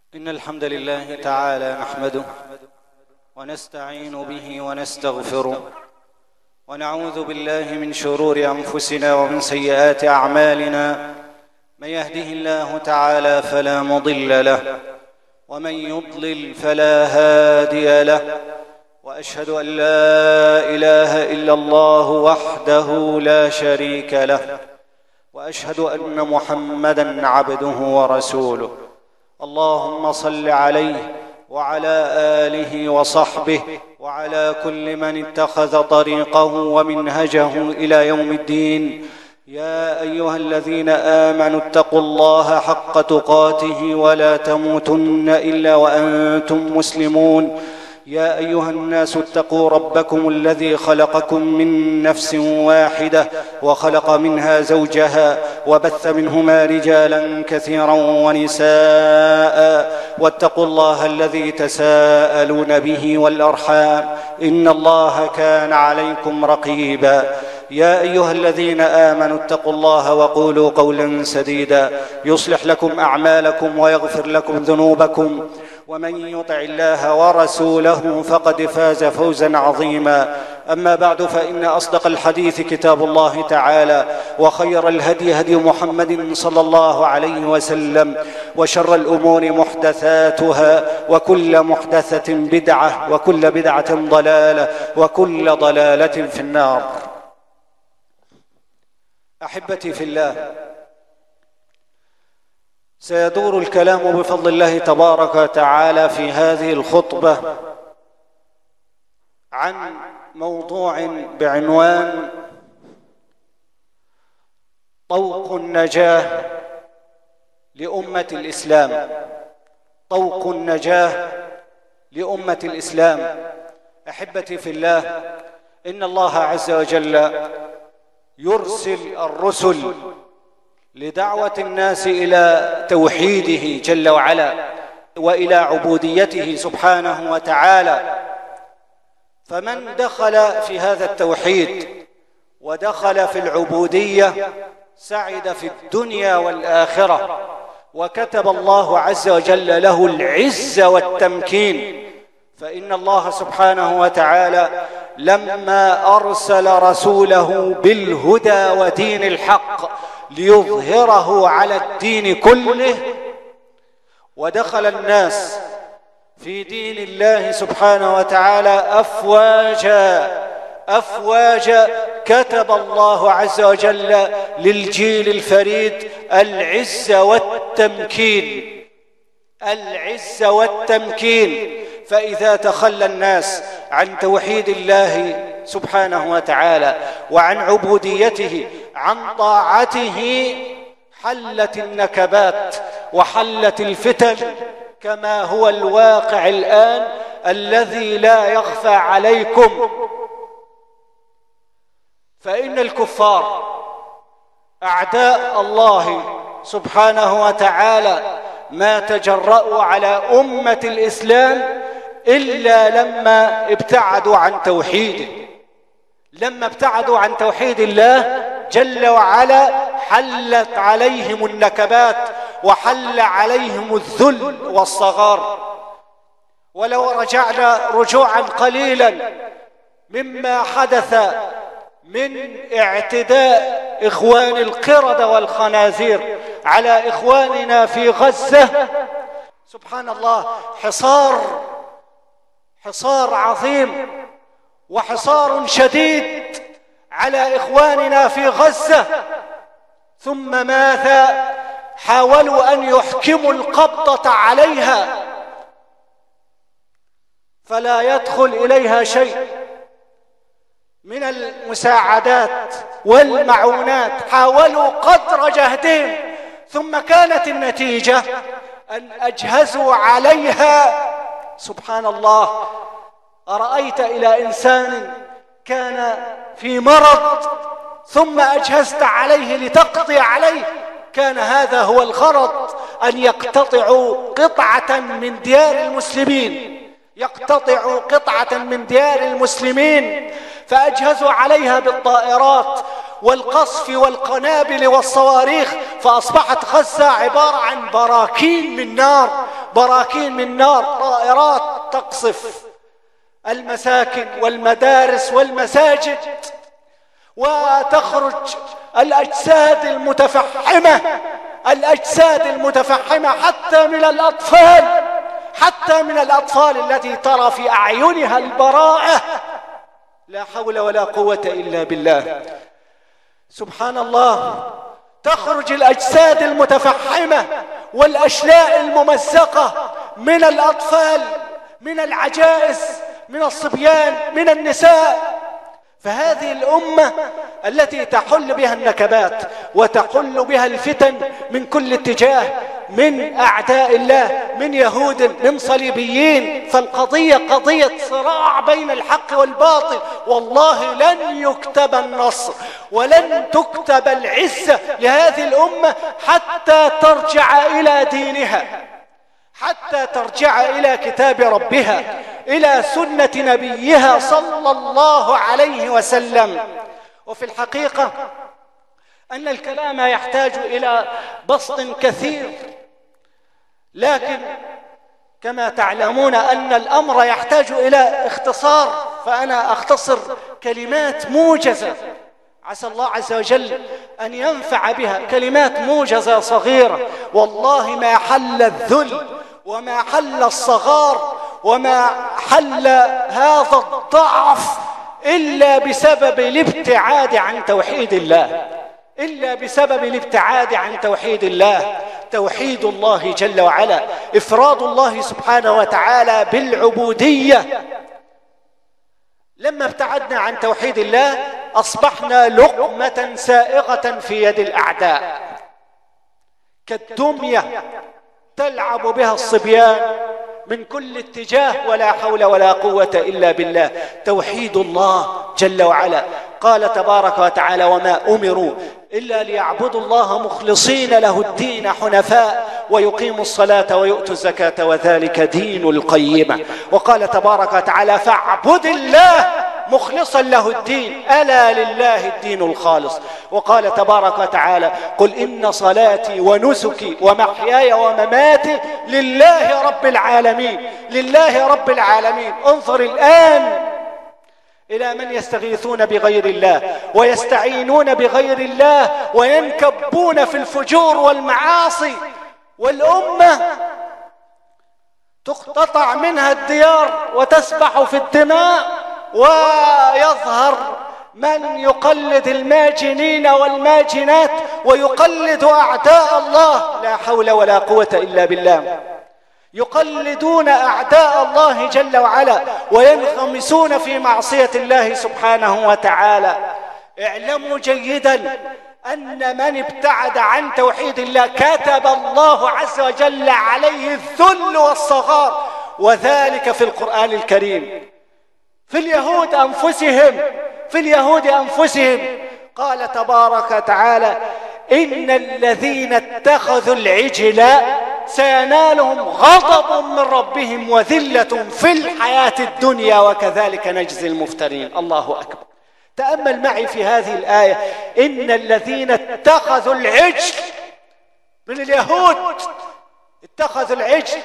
إن الحمد لله تعالى نحمده ونستعين به ونستغفره ونعوذ بالله من شرور أنفسنا ومن سيئات أعمالنا. من يهده الله تعالى فلا مضل له ومن يضلل فلا هادي له، وأشهد أن لا إله إلا الله وحده لا شريك له، وأشهد أن محمدًا عبده ورسوله. اللهم صل عليه وعلى آله وصحبه وعلى كل من اتخذ طريقه ومنهجه إلى يوم الدين. يا أيها الذين آمنوا اتقوا الله حق تقاته ولا تموتن إلا وأنتم مسلمون. يا أيها الناس اتقوا ربكم الذي خلقكم من نفس واحدة وخلق منها زوجها وبث منهما رجالا كثيرا ونساء، واتقوا الله الذي تساءلون به والأرحام إن الله كان عليكم رقيبا. يا أيها الذين آمنوا اتقوا الله وقولوا قولا سديدا يصلح لكم أعمالكم ويغفر لكم ذنوبكم، ومن يطع الله ورسوله فقد فاز فوزا عظيما. أما بعد، فإن أصدق الحديث كتاب الله تعالى، وخير الهدي هدي محمد صلى الله عليه وسلم، وشر الأمور محدثاتها، وكل محدثة بدعة، وكل بدعة ضلالة، وكل ضلالة في النار. أحبتي في الله، سيدور الكلام بفضل الله تبارك وتعالى في هذه الخطبة عن موضوع بعنوان طوق النجاة لأمة الإسلام. طوق النجاة لأمة الإسلام. أحبتي في الله، إن الله عز وجل يرسل الرسل لدعوة الناس إلى توحيده جل وعلا وإلى عبوديته سبحانه وتعالى. فمن دخل في هذا التوحيد ودخل في العبودية سعد في الدنيا والآخرة، وكتب الله عز وجل له العز والتمكين. فإن الله سبحانه وتعالى لما أرسل رسوله بالهدى ودين الحق ليظهره على الدين كله، ودخل الناس في دين الله سبحانه وتعالى أفواجا، كتب الله عز وجل للجيل الفريد العز والتمكين. فإذا تخلى الناس عن توحيد الله سبحانه وتعالى وعن عبوديته عن طاعته حلت النكبات وحلت الفتن، كما هو الواقع الآن الذي لا يخفى عليكم. فإن الكفار أعداء الله سبحانه وتعالى ما تجرؤوا على أمة الإسلام إلا لما ابتعدوا عن توحيده. لما ابتعدوا عن توحيد الله جل وعلا حلت عليهم النكبات وحل عليهم الذل والصغار. ولو رجعنا رجوعا قليلا مما حدث من اعتداء إخوان القردة والخنازير على إخواننا في غزة، سبحان الله، حصار عظيم وحصار شديد على إخواننا في غزة. ثم ماذا؟ حاولوا أن يحكموا القبضة عليها فلا يدخل إليها شيء من المساعدات والمعونات. حاولوا قدر جهدهم، ثم كانت النتيجة أن أجهزوا عليها. سبحان الله، أرأيت إلى إنسان كان في مرض ثم أجهزت عليه لتقضي عليه؟ كان هذا هو الغرض، أن يقتطعوا قطعة من ديار المسلمين، فأجهزوا عليها بالطائرات والقصف والقنابل والصواريخ، فأصبحت غزة عبارة عن براكين من نار، براكين من نار، طائرات تقصف المساكن والمدارس والمساجد، وتخرج الأجساد المتفحمة حتى من الأطفال التي ترى في أعينها البراءة. لا حول ولا قوة إلا بالله. سبحان الله، تخرج الأجساد المتفحمة والأشلاء الممزقة من الأطفال، من العجائز، من الصبيان، من النساء. فهذه الأمة التي تحل بها النكبات وتحل بها الفتن من كل اتجاه، من أعداء الله، من يهود، من صليبيين. فالقضية قضية صراع بين الحق والباطل. والله لن يكتب النصر ولن تكتب العزة لهذه الأمة حتى ترجع إلى دينها، حتى ترجع إلى كتاب ربها، إلى سنة نبيها صلى الله عليه وسلم. وفي الحقيقة أن الكلام يحتاج إلى بسط كثير، لكن كما تعلمون أن الأمر يحتاج إلى اختصار، فأنا أختصر كلمات موجزة عسى الله عز وجل أن ينفع بها، كلمات موجزة صغيرة. والله ما حل الذل وما حل الصغار وما حل هذا الضعف إلا بسبب الابتعاد عن توحيد الله، إلا بسبب الابتعاد عن توحيد الله. توحيد الله جل وعلا، إفراد الله سبحانه وتعالى بالعبودية. لما ابتعدنا عن توحيد الله أصبحنا لقمة سائغة في يد الأعداء، كالدمية تلعب بها الصبيان من كل اتجاه، ولا حول ولا قوة إلا بالله. توحيد الله جل وعلا. قال تبارك وتعالى: وما أمروا إلا ليعبدوا الله مخلصين له الدين حنفاء ويقيموا الصلاة ويؤتوا الزكاة وذلك دين القيمة. وقال تبارك وتعالى: فاعبد الله مخلصا له الدين ألا لله الدين الخالص. وقال تبارك وتعالى: قل إن صلاتي ونسكي ومحياي ومماتي لله رب العالمين، لله رب العالمين. انظر الآن إلى من يستغيثون بغير الله ويستعينون بغير الله وينكبون في الفجور والمعاصي، والأمة تقتطع منها الديار وتسبح في الدماء، ويظهر من يقلد الماجنين والماجنات ويقلد أعداء الله، لا حول ولا قوة إلا بالله. يقلدون أعداء الله جل وعلا وينغمسون في معصية الله سبحانه وتعالى. اعلموا جيدا أن من ابتعد عن توحيد الله كتب الله عز وجل عليه الذل والصغار، وذلك في القرآن الكريم. في اليهود أنفسهم قال تبارك وتعالى: إن الذين اتخذوا العجل سينالهم غضب من ربهم وذلة في الحياة الدنيا وكذلك نجزي المفترين. الله أكبر. تأمل معي في هذه الآية: إن الذين اتخذوا العجل، من اليهود اتخذوا العجل،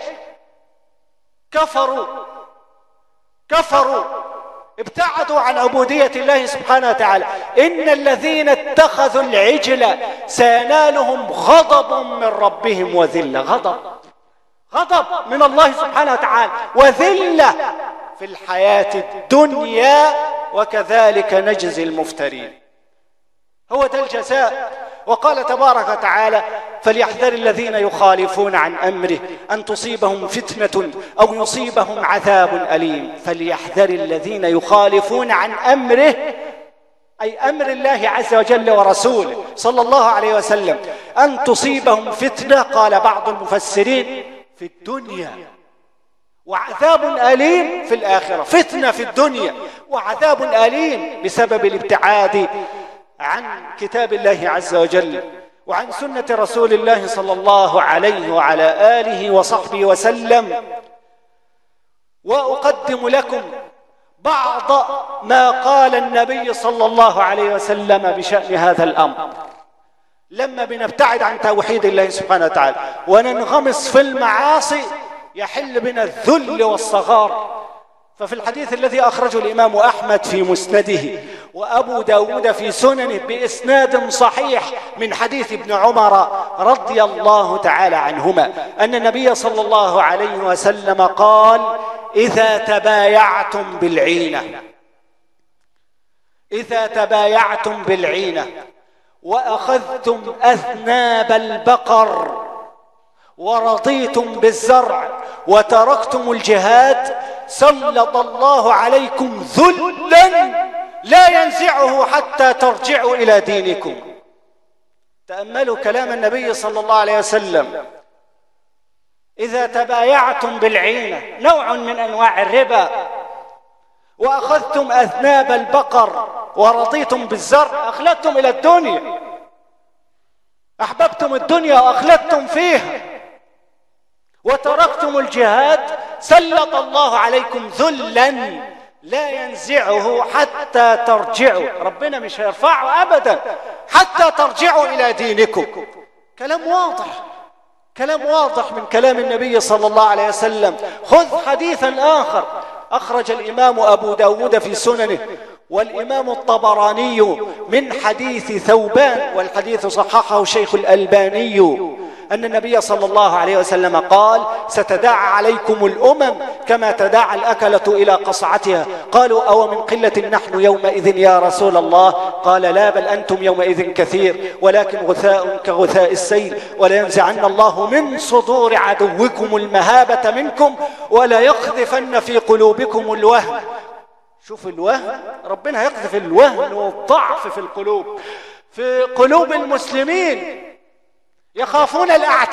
كفروا ابتعدوا عن عبودية الله سبحانه وتعالى. إن الذين اتخذوا العجل سينالهم غضب من ربهم وذلة، غضب من الله سبحانه وتعالى وذلة في الحياة الدنيا وكذلك نجزي المفترين. هو ده الجزاء. وقال تبارك وتعالى: فليحذر الذين يخالفون عن أمره أن تصيبهم فتنة أو يصيبهم عذاب أليم. فليحذر الذين يخالفون عن أمره، أي أمر الله عز وجل ورسوله صلى الله عليه وسلم، أن تصيبهم فتنة، قال بعض المفسرين في الدنيا، وعذاب أليم في الآخرة. فتنة في الدنيا وعذاب أليم بسبب الابتعاد عن كتاب الله عز وجل وعن سنة رسول الله صلى الله عليه وعلى آله وصحبه وسلم. وأقدم لكم بعض ما قال النبي صلى الله عليه وسلم بشأن هذا الأمر. لما بنبتعد عن توحيد الله سبحانه وتعالى وننغمس في المعاصي يحل بنا الذل والصغار. ففي الحديث الذي أخرجه الإمام أحمد في مسنده وأبو داود في سننه بإسناد صحيح من حديث ابن عمر رضي الله تعالى عنهما أن النبي صلى الله عليه وسلم قال: إذا تبايعتم بالعينة وأخذتم أذناب البقر ورضيتم بالزرع وتركتم الجهاد سلط الله عليكم ذلا لا ينزعه حتى ترجعوا إلى دينكم. تأملوا كلام النبي صلى الله عليه وسلم: إذا تبايعتم بالعينة، نوع من أنواع الربا، وأخذتم أذناب البقر ورضيتم بالزرع، أخلدتم إلى الدنيا، أحببتم الدنيا وأخلدتم فيها، وتركتم الجهاد سلط الله عليكم ذلا لا ينزعه حتى ترجعوا. ربنا مش هيرفعه أبدا حتى ترجعوا إلى دينكم. كلام واضح من كلام النبي صلى الله عليه وسلم. خذ حديثا آخر أخرج الإمام أبو داود في سننه والإمام الطبراني من حديث ثوبان، والحديث صححه شيخ الألباني، أن النبي صلى الله عليه وسلم قال: ستداعى عليكم الأمم كما تداعى الأكلة إلى قصعتها. قالوا: أو من قلة نحن يومئذ يا رسول الله؟ قال: لا، بل أنتم يومئذ كثير، ولكن غثاء كغثاء السيل، ولينزعن الله من صدور عدوكم المهابة منكم، ولا يقذفن في قلوبكم الوهن. شوف الوهن، ربنا يقذف الوهن والضعف في القلوب، في قلوب المسلمين. يخافون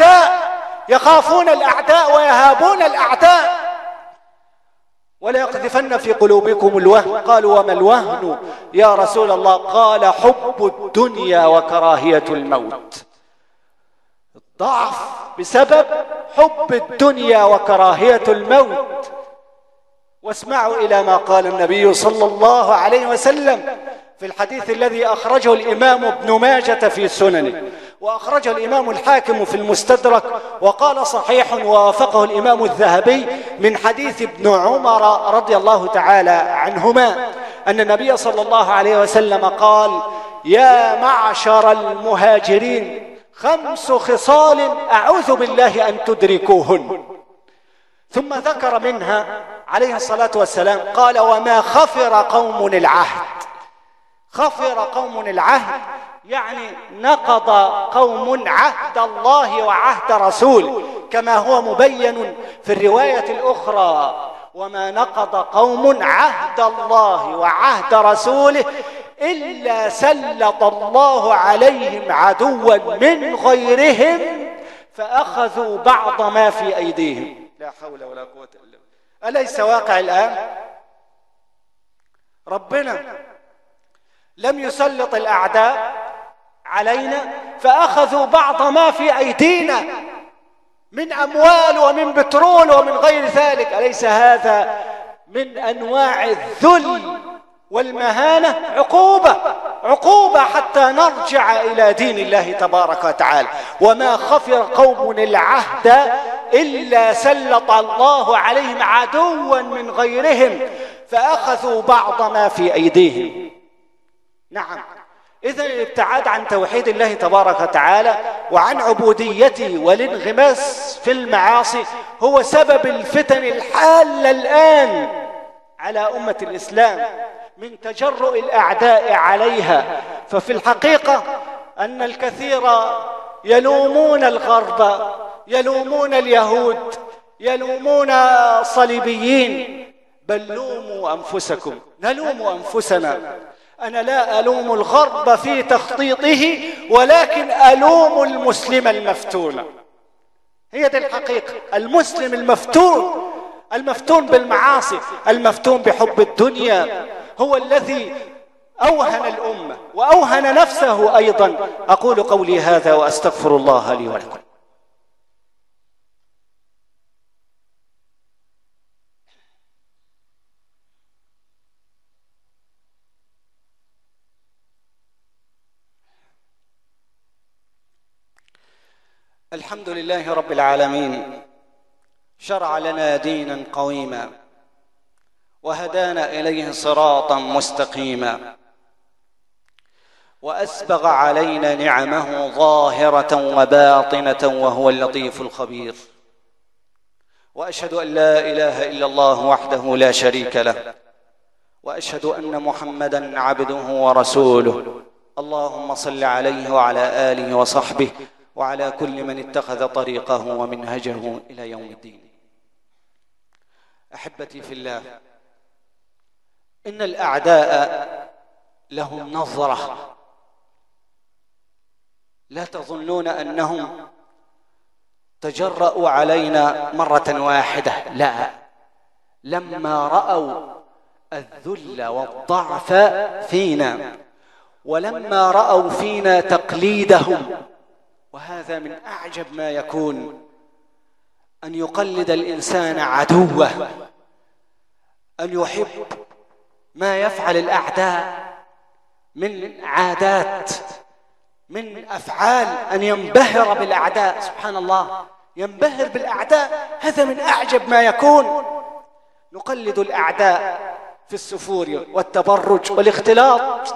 الأعداء ويهابون الأعداء. ولا يقذفن في قلوبكم الوهن. قالوا: وما الوهن يا رسول الله؟ قال: حب الدنيا وكراهية الموت. الضعف بسبب حب الدنيا وكراهية الموت. واسمعوا إلى ما قال النبي صلى الله عليه وسلم في الحديث الذي أخرجه الإمام ابن ماجة في سننه، وأخرجه الإمام الحاكم في المستدرك، وقال صحيح ووافقه الإمام الذهبي من حديث ابن عمر رضي الله تعالى عنهما أن النبي صلى الله عليه وسلم قال: يا معشر المهاجرين 5 خصال أعوذ بالله أن تدركوهن. ثم ذكر منها عليه الصلاة والسلام قال: وما خفر قوم العهد. خفر قوم العهد يعني نقض قوم عهد الله وعهد رسوله، كما هو مبين في الرواية الأخرى: وما نقض قوم عهد الله وعهد رسوله إلا سلط الله عليهم عدوا من غيرهم فأخذوا بعض ما في أيديهم. لا حول ولا قوة إلا بالله. أليس واقع الآن؟ ربنا لم يسلط الأعداء علينا فأخذوا بعض ما في أيدينا من أموال ومن بترول ومن غير ذلك. أليس هذا من أنواع الذل والمهانة؟ عقوبة حتى نرجع إلى دين الله تبارك وتعالى. وما خفر قوم العهد إلا سلط الله عليهم عدوا من غيرهم فأخذوا بعض ما في أيديهم. نعم، إذن الابتعاد عن توحيد الله تبارك وتعالى وعن عبوديته والانغماس في المعاصي هو سبب الفتن الحالة الآن على أمة الإسلام من تجرؤ الأعداء عليها. ففي الحقيقة أن الكثير يلومون الغرب، يلومون اليهود، يلومون الصليبيين، بل لوموا أنفسكم، نلوم أنفسنا. أنا لا ألوم الغرب في تخطيطه، ولكن ألوم المسلم المفتون. هي دي الحقيقة. المسلم المفتون بالمعاصي، المفتون بحب الدنيا، هو الذي أوهن الأمة وأوهن نفسه أيضا. أقول قولي هذا وأستغفر الله لي ولكم. الحمد لله رب العالمين، شرع لنا دينا قويما وهدانا إليه صراطا مستقيما وأسبغ علينا نعمه ظاهرة وباطنة وهو اللطيف الخبير. وأشهد أن لا إله إلا الله وحده لا شريك له، وأشهد أن محمدًا عبده ورسوله. اللهم صل عليه وعلى آله وصحبه وعلى كل من اتخذ طريقه ومنهجه إلى يوم الدين. أحبتي في الله، إن الأعداء لهم نظرة، لا تظنون أنهم تجرؤوا علينا مرة واحدة، لا، لما رأوا الذل والضعف فينا ولما رأوا فينا تقليدهم، وهذا من أعجب ما يكون، أن يقلد الإنسان عدوه، أن يحب ما يفعل الأعداء من عادات، من أفعال، أن ينبهر بالأعداء. سبحان الله، ينبهر بالأعداء، هذا من أعجب ما يكون. نقلد الأعداء في السفور والتبرج والاختلاط،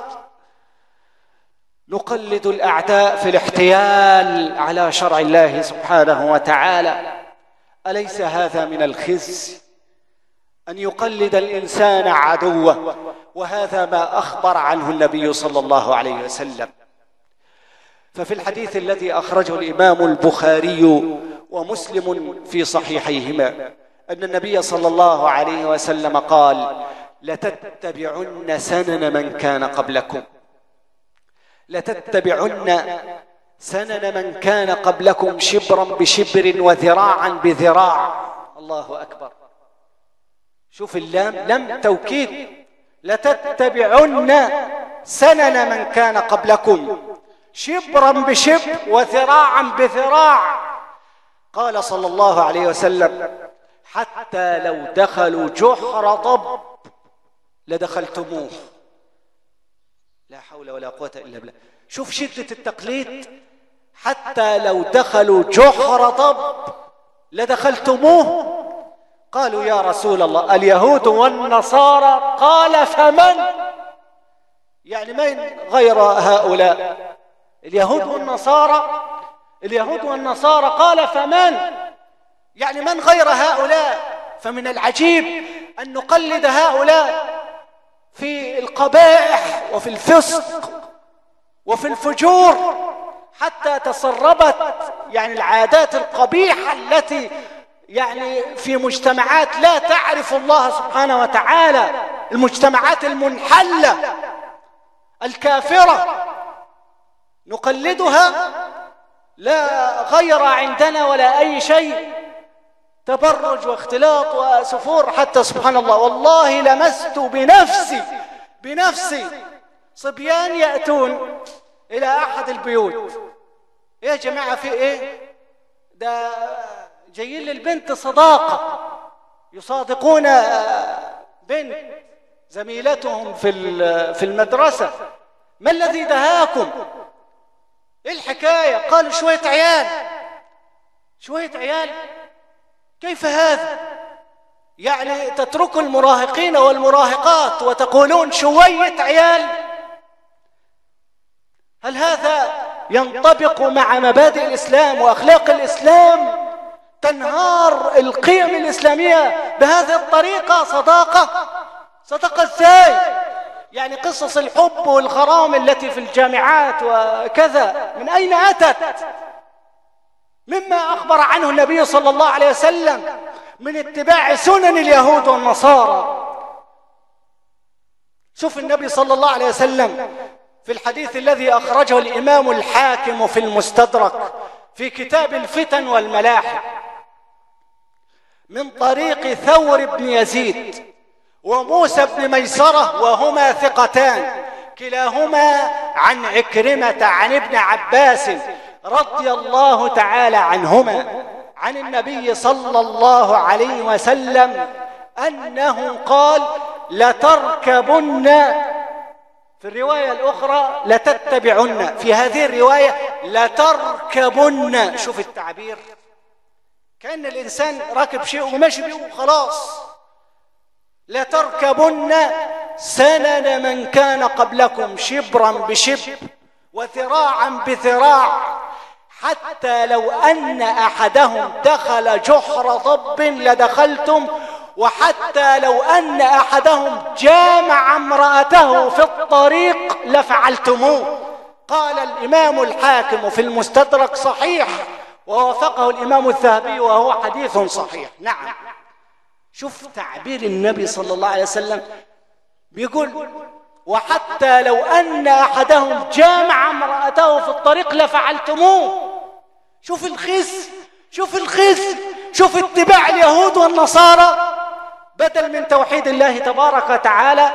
نقلد الأعداء في الاحتيال على شرع الله سبحانه وتعالى. أليس هذا من الخزي أن يقلد الإنسان عدوه؟ وهذا ما أخبر عنه النبي صلى الله عليه وسلم. ففي الحديث الذي أخرجه الإمام البخاري ومسلم في صحيحيهما أن النبي صلى الله عليه وسلم قال: لتتبعن سنن من كان قبلكم، لتتبعن سنن من كان قبلكم شبرا بشبر وذراعا بذراع. الله أكبر، شوف اللام، لم توكيد، لتتبعن سنن من كان قبلكم شبرا بشبر وذراعا بذراع. قال صلى الله عليه وسلم: حتى لو دخلوا جحر ضب لدخلتموه. لا حول ولا قوة إلا بالله. شوف شدة التقليد، حتى لو دخلوا جحر ضب لدخلتموه. قالوا: يا رسول الله، اليهود والنصارى. قال: فمن؟ يعني من غير هؤلاء؟ اليهود والنصارى، اليهود والنصارى. قال: فمن؟ يعني من غير هؤلاء؟ فمن العجيب أن نقلد هؤلاء في القبائح وفي الفسق وفي الفجور، حتى تسربت يعني العادات القبيحة التي يعني في مجتمعات لا تعرف الله سبحانه وتعالى، المجتمعات المنحلة الكافرة، نقلدها، لا غير عندنا ولا أي شيء، تبرج واختلاط وسفور. حتى سبحان الله، والله لمست بنفسي صبيان يأتون إلى أحد البيوت: يا جماعة في إيه؟ ده جايين للبنت صداقة، يصادقون بنت زميلتهم في المدرسة. ما الذي دهاكم؟ إيه الحكاية؟ قالوا: شوية عيال. شوية عيال؟ كيف هذا؟ يعني تتركوا المراهقين والمراهقات وتقولون شوية عيال؟ هل هذا ينطبق مع مبادئ الإسلام وأخلاق الإسلام؟ تنهار القيم الإسلامية بهذه الطريقة. صداقة ازاي؟ يعني قصص الحب والغرام التي في الجامعات وكذا من أين أتت؟ مما أخبر عنه النبي صلى الله عليه وسلم من اتباع سنن اليهود والنصارى. شوف النبي صلى الله عليه وسلم في الحديث الذي أخرجه الإمام الحاكم في المستدرك في كتاب الفتن والملاحم من طريق ثور بن يزيد وموسى بن ميسرة، وهما ثقتان، كلاهما عن عكرمة عن ابن عباس رضي الله تعالى عنهما عن النبي صلى الله عليه وسلم أنه قال: لتركبن، في الرواية الأخرى لتتبعن، في هذه الرواية لتركبن. شوف التعبير، كأن الإنسان راكب شيء وماشي بيه وخلاص. لتركبن سنن من كان قبلكم شبرا بشبر وذراعا بذراع حتى لو أن أحدهم دخل جحر ضب لدخلتم وحتى لو أن أحدهم جامع امرأته في الطريق لفعلتموه. قال الإمام الحاكم في المستدرك صحيح، ووافقه الإمام الذهبي وهو حديث صحيح. نعم، شوف تعبير النبي صلى الله عليه وسلم، بيقول وحتى لو أن أحدهم جامع امرأته في الطريق لفعلتموه. شوف الخزي، شوف الخزي، شوف اتباع اليهود والنصارى. بدل من توحيد الله تبارك وتعالى،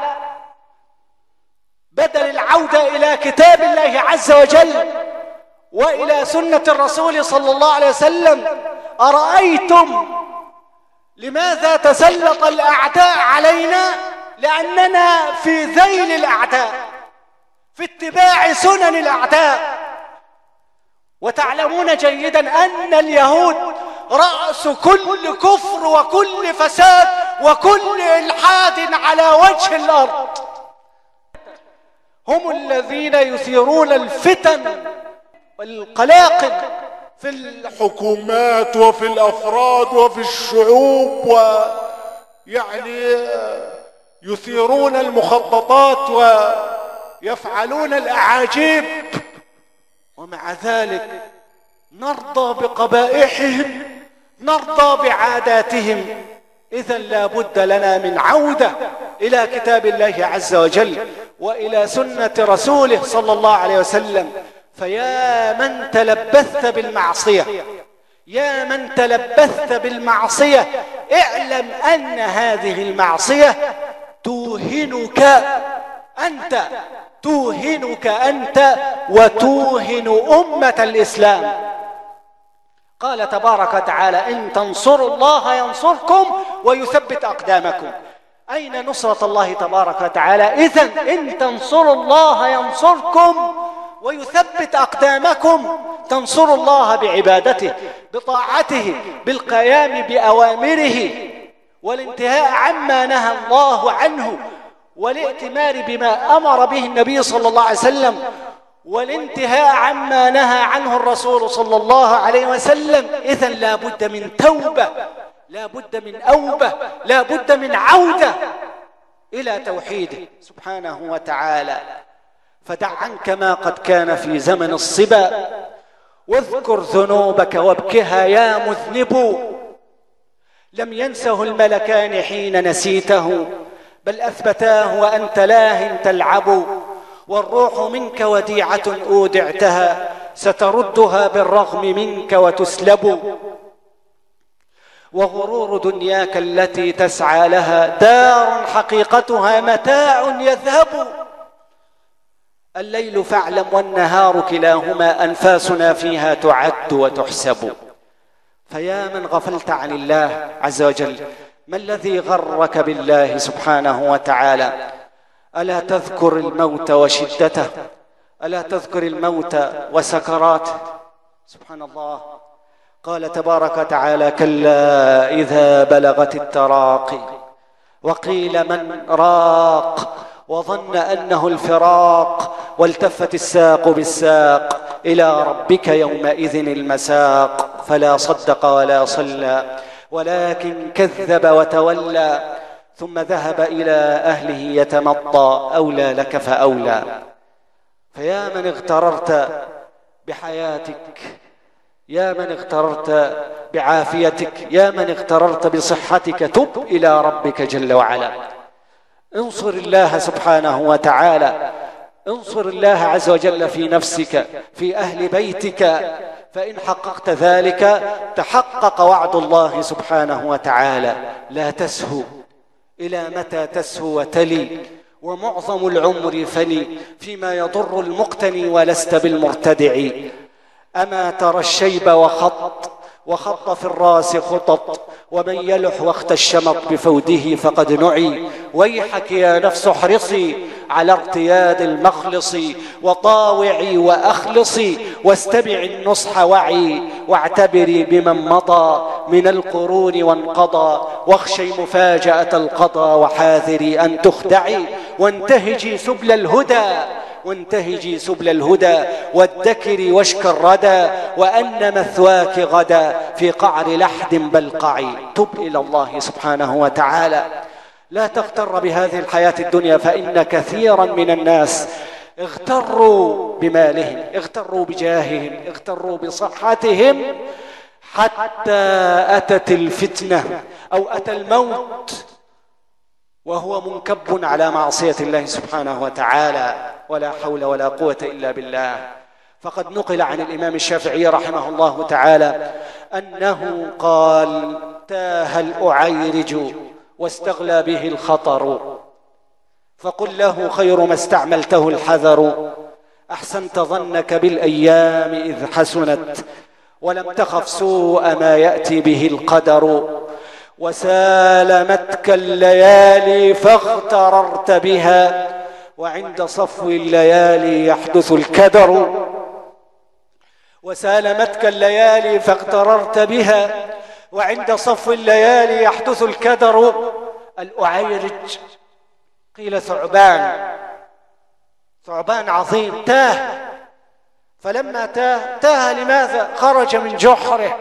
بدل العودة إلى كتاب الله عز وجل وإلى سنة الرسول صلى الله عليه وسلم، أرأيتم لماذا تسلط الأعداء علينا؟ لأننا في ذيل الأعداء، في اتباع سنن الأعداء. وتعلمون جيدا أن اليهود رأس كل كفر وكل فساد وكل إلحاد على وجه الأرض. هم الذين يثيرون الفتن والقلاقل في الحكومات وفي الأفراد وفي الشعوب، ويعني يثيرون المخططات ويفعلون الأعاجيب، ومع ذلك نرضى بقبائحهم، نرضى بعاداتهم. إذن لا بد لنا من عودة إلى كتاب الله عز وجل وإلى سنة رسوله صلى الله عليه وسلم. فيا من تلبثت بالمعصية، يا من تلبثت بالمعصية، اعلم أن هذه المعصية توهنك أنت، توهنك أنت وتوهن أمة الإسلام. قال تبارك وتعالى إن تنصروا الله ينصركم ويثبت أقدامكم. أين نصرة الله تبارك وتعالى؟ إذن إن تنصروا الله ينصركم ويثبت أقدامكم. تنصروا الله بعبادته، بطاعته، بالقيام بأوامره والانتهاء عما نهى الله عنه، والائتمار بما أمر به النبي صلى الله عليه وسلم، والانتهاء عما نهى عنه الرسول صلى الله عليه وسلم. إذن لا بد من توبة، لا بد من أوبة، لا بد من عودة إلى توحيده سبحانه وتعالى. فدع عنك ما قد كان في زمن الصبا، واذكر ذنوبك وابكها يا مذنب. لم ينسه الملكان حين نسيته، بل أثبتاه وأنت لاه تلعب. والروح منك وديعة أودعتها، ستردها بالرغم منك وتسلب. وغرور دنياك التي تسعى لها دار حقيقتها متاع يذهب. الليل فاعلم والنهار كلاهما أنفاسنا فيها تعد وتحسب. فيا من غفلت عن الله عز وجل، ما الذي غرك بالله سبحانه وتعالى؟ ألا تذكر الموت وشدته؟ ألا تذكر الموت وسكراته؟ سبحان الله. قال تبارك وتعالى كلا إذا بلغت التراقي وقيل من راق وظن أنه الفراق والتفت الساق بالساق إلى ربك يومئذ المساق. فلا صدق ولا صلى ولكن كذب وتولى ثم ذهب إلى أهله يتمطى أولى لك فأولى. فيا من اغتررت بحياتك، يا من اغتررت بعافيتك، يا من اغتررت بصحتك، تب إلى ربك جل وعلا. انصر الله سبحانه وتعالى، انصر الله عز وجل في نفسك، في أهل بيتك. فإن حققت ذلك تحقق وعد الله سبحانه وتعالى. لا تسهو. إلى متى تسهو وتلي ومعظم العمر فني فيما يضر المقتني ولست بالمرتدع. أما ترى الشيب وخط وخط في الراس خطط، ومن يلح وقت الشمط بفوده فقد نعي. ويحك يا نفس احرصي على ارتياد المخلص، وطاوعي وأخلصي واستمعي النصح وعي، واعتبري بمن مضى من القرون وانقضى، واخشي مفاجأة القضاء وحاذري أن تخدعي. وانتهجي سبل الهدى وادكري واشك الردى، وأن مثواك غدا في قعر لحد بلقعي. تب إلى الله سبحانه وتعالى، لا تغتر بهذه الحياة الدنيا، فإن كثيرا من الناس اغتروا بمالهم، اغتروا بجاههم، اغتروا بصحتهم، حتى أتت الفتنة أو أتى الموت وهو منكب على معصية الله سبحانه وتعالى، ولا حول ولا قوة إلا بالله. فقد نقل عن الإمام الشافعي رحمه الله تعالى أنه قال: تاه الأعيرج واستغلى به الخطر، فقل له خير ما استعملته الحذر. أحسنت ظنك بالأيام إذ حسنت، ولم تخف سوء ما يأتي به القدر. وسالمتك الليالي فاغتررت بها، وعند صفو الليالي يحدث الكدر. وسالمتك الليالي فاغتررت بها، وعند صفو الليالي يحدث الكدر. الأعيرج قيل ثعبان عظيم تاه، فلما تاه لماذا؟ خرج من جحره.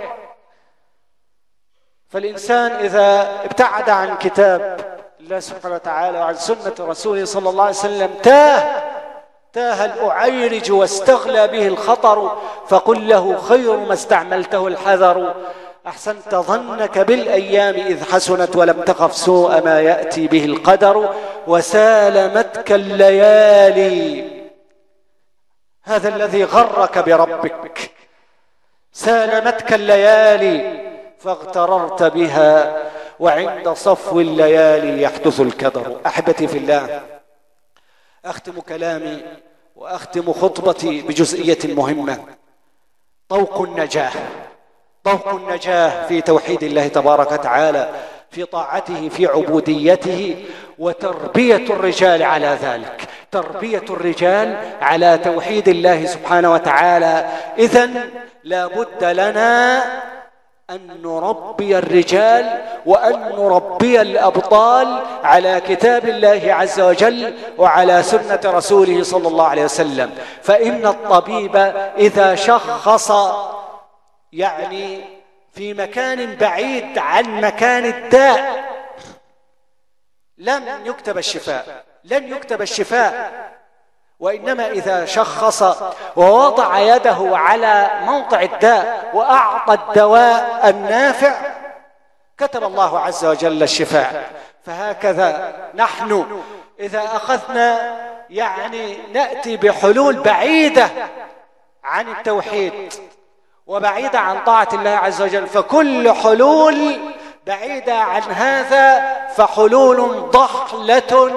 فالإنسان إذا ابتعد عن كتاب الله سبحانه وتعالى وعن سنة رسوله صلى الله عليه وسلم تاه الأعيرج واستغلى به الخطر، فقل له خير ما استعملته الحذر. أحسنت ظنك بالأيام إذ حسنت، ولم تخف سوء ما يأتي به القدر. وسالمتك الليالي، هذا الذي غرك بربك. سالمتك الليالي فاغتررت بها، وعند صفو الليالي يحدث الكدر. أحبتي في الله، أختم كلامي وأختم خطبتي بجزئية مهمة: طوق النجاة في توحيد الله تبارك وتعالى، في طاعته، في عبوديته، وتربية الرجال على ذلك، تربية الرجال على توحيد الله سبحانه وتعالى. إذن لا بد لنا أن نربي الرجال وأن نربي الأبطال على كتاب الله عز وجل وعلى سنة رسوله صلى الله عليه وسلم. فإن الطبيب إذا شخص يعني في مكان بعيد عن مكان الداء لن يكتب الشفاء، وإنما إذا شخص ووضع يده على موضع الداء وأعطى الدواء النافع كتب الله عز وجل الشفاء. فهكذا نحن إذا أخذنا نأتي بحلول بعيدة عن التوحيد وبعيدة عن طاعة الله عز وجل، فكل حلول بعيدة عن هذا فحلول ضحلة،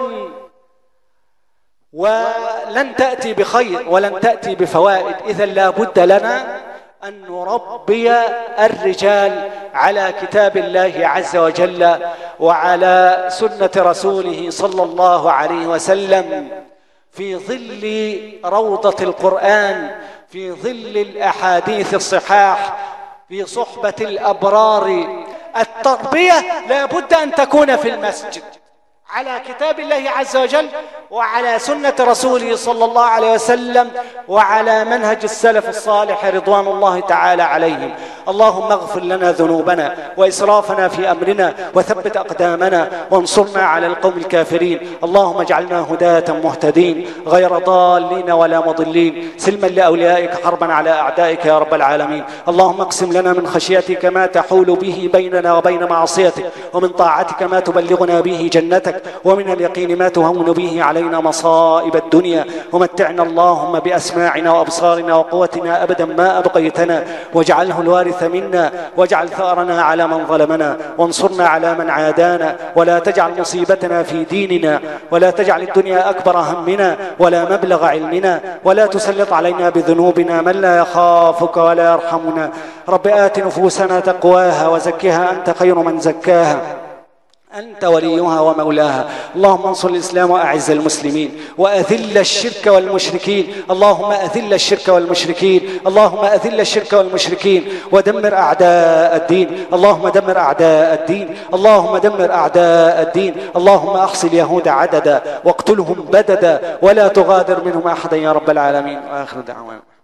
ولن تأتي بخير ولن تأتي بفوائد. إذن لا بد لنا أن نربي الرجال على كتاب الله عز وجل وعلى سنة رسوله صلى الله عليه وسلم، في ظل روضة القرآن، في ظل الأحاديث الصحاح، في صحبة الأبرار. التربية لا بد أن تكون في المسجد على كتاب الله عز وجل وعلى سنة رسوله صلى الله عليه وسلم وعلى منهج السلف الصالح رضوان الله تعالى عليهم. اللهم اغفر لنا ذنوبنا وإسرافنا في أمرنا وثبت أقدامنا وانصرنا على القوم الكافرين. اللهم اجعلنا هداة مهتدين غير ضالين ولا مضلين، سلما لأوليائك حربا على أعدائك يا رب العالمين. اللهم اقسم لنا من خشيتك ما تحول به بيننا وبين معصيتك، ومن طاعتك ما تبلغنا به جنتك، ومن اليقين ما تهون به علينا علينا مصائب الدنيا، ومتعنا اللهم بأسماعنا وأبصارنا وقوتنا أبدا ما أبقيتنا، واجعله الوارث منا، واجعل ثأرنا على من ظلمنا، وانصرنا على من عادانا، ولا تجعل مصيبتنا في ديننا، ولا تجعل الدنيا أكبر همنا ولا مبلغ علمنا، ولا تسلط علينا بذنوبنا من لا يخافك ولا يرحمنا. رب آت نفوسنا تقواها وزكها أنت خير من زكاها، أنت وليها ومولاها. اللهم انصر الإسلام وأعز المسلمين، وأذل الشرك والمشركين. اللهم أذل الشرك والمشركين، اللهم أذل الشرك والمشركين، ودمر أعداء الدين. اللهم دمر أعداء الدين، اللهم دمر أعداء الدين. اللهم أحصي اليهود عددا واقتلهم بددا، ولا تغادر منهم أحدا يا رب العالمين. وآخر دعوانا